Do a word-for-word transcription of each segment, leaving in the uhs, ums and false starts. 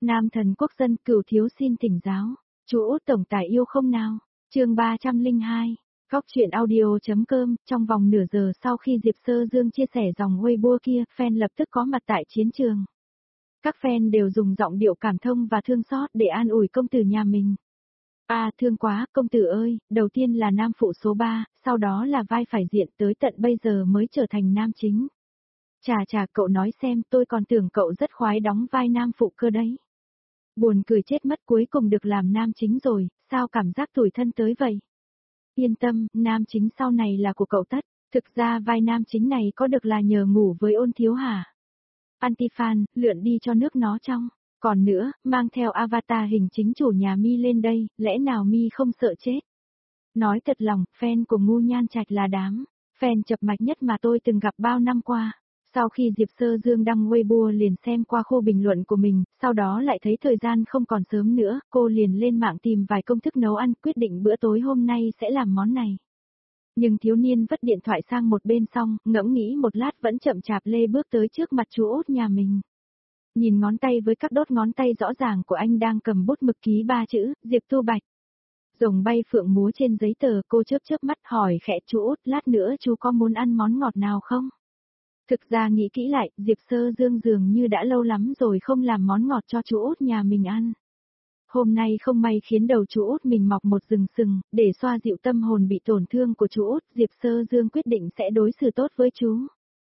Nam thần quốc dân cửu thiếu xin thỉnh giáo. Chú Út tổng tài yêu không nào? Chương ba trăm lẻ hai. Góc truyện audio.com, trong vòng nửa giờ sau khi Diệp Sơ Dương chia sẻ dòng Weibo kia, fan lập tức có mặt tại chiến trường. Các fan đều dùng giọng điệu cảm thông và thương xót để an ủi công tử nhà mình. À, thương quá, công tử ơi, đầu tiên là nam phụ số ba, sau đó là vai phải diện, tới tận bây giờ mới trở thành nam chính. Chà chà, cậu nói xem, tôi còn tưởng cậu rất khoái đóng vai nam phụ cơ đấy. Buồn cười chết mất, cuối cùng được làm nam chính rồi, sao cảm giác tủi thân tới vậy? Yên tâm, nam chính sau này là của cậu tất, thực ra vai nam chính này có được là nhờ ngủ với Ôn Thiếu hả? Antifan, lượn đi cho nước nó trong. Còn nữa, mang theo avatar hình chính chủ nhà Mi lên đây, lẽ nào Mi không sợ chết? Nói thật lòng, fan của Ngu Nhan Trạch là đám fan chập mạch nhất mà tôi từng gặp bao năm qua. Sau khi Diệp Sơ Dương đăng Weibo liền xem qua khô bình luận của mình, sau đó lại thấy thời gian không còn sớm nữa, cô liền lên mạng tìm vài công thức nấu ăn, quyết định bữa tối hôm nay sẽ làm món này. Nhưng thiếu niên vứt điện thoại sang một bên xong, ngẫm nghĩ một lát vẫn chậm chạp lê bước tới trước mặt chú Út nhà mình. Nhìn ngón tay với các đốt ngón tay rõ ràng của anh đang cầm bút mực ký ba chữ, Diệp Tu Bạch. Rồng bay phượng múa trên giấy tờ, cô chớp chớp mắt hỏi khẽ chú Út, lát nữa chú có muốn ăn món ngọt nào không? Thực ra nghĩ kỹ lại, Diệp Sơ Dương dường như đã lâu lắm rồi không làm món ngọt cho chú Út nhà mình ăn. Hôm nay không may khiến đầu chú Út mình mọc một rừng sừng, để xoa dịu tâm hồn bị tổn thương của chú Út, Diệp Sơ Dương quyết định sẽ đối xử tốt với chú.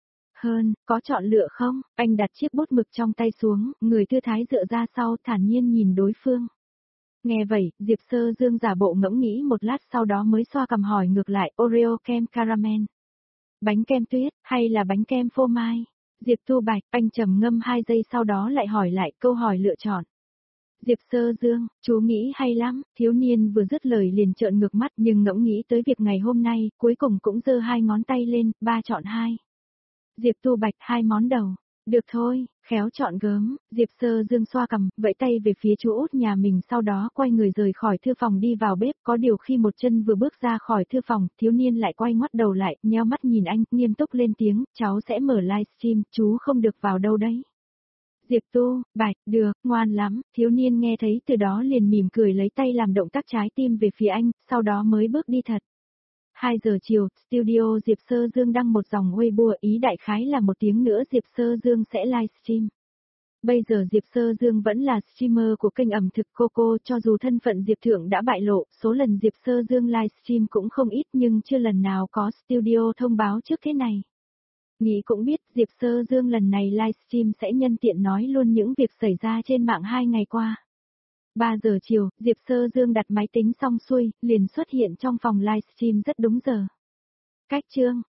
Hơn, có chọn lựa không? Anh đặt chiếc bút mực trong tay xuống, người thư thái dựa ra sau thản nhiên nhìn đối phương. Nghe vậy, Diệp Sơ Dương giả bộ ngẫm nghĩ một lát sau đó mới xoa cằm hỏi ngược lại, Oreo kem caramel. Bánh kem tuyết, hay là bánh kem phô mai? Diệp Tu Bạch, anh trầm ngâm hai giây sau đó lại hỏi lại câu hỏi lựa chọn. Diệp Sơ Dương, chú nghĩ hay lắm, thiếu niên vừa dứt lời liền trợn ngược mắt nhưng ngẫm nghĩ tới việc ngày hôm nay, cuối cùng cũng giơ hai ngón tay lên, ba chọn hai. Diệp Tu Bạch, hai món đầu. Được thôi, khéo chọn gớm, Diệp Sơ Dương xoa cằm, vẫy tay về phía chú Út nhà mình sau đó quay người rời khỏi thư phòng đi vào bếp, có điều khi một chân vừa bước ra khỏi thư phòng, thiếu niên lại quay ngoắt đầu lại, nheo mắt nhìn anh, nghiêm túc lên tiếng, cháu sẽ mở livestream, chú không được vào đâu đấy. Diệp Tu Bạch, được, ngoan lắm, thiếu niên nghe thấy từ đó liền mỉm cười lấy tay làm động tác trái tim về phía anh, sau đó mới bước đi thật. hai giờ chiều, studio Diệp Sơ Dương đăng một dòng Weibo, ý đại khái là một tiếng nữa Diệp Sơ Dương sẽ livestream. Bây giờ Diệp Sơ Dương vẫn là streamer của kênh ẩm thực Coco, cho dù thân phận Diệp Thượng đã bại lộ, số lần Diệp Sơ Dương livestream cũng không ít nhưng chưa lần nào có studio thông báo trước thế này. Nghĩ cũng biết Diệp Sơ Dương lần này livestream sẽ nhân tiện nói luôn những việc xảy ra trên mạng hai ngày qua. ba giờ chiều, Diệp Sơ Dương đặt máy tính xong xuôi, liền xuất hiện trong phòng livestream rất đúng giờ. Cách chương,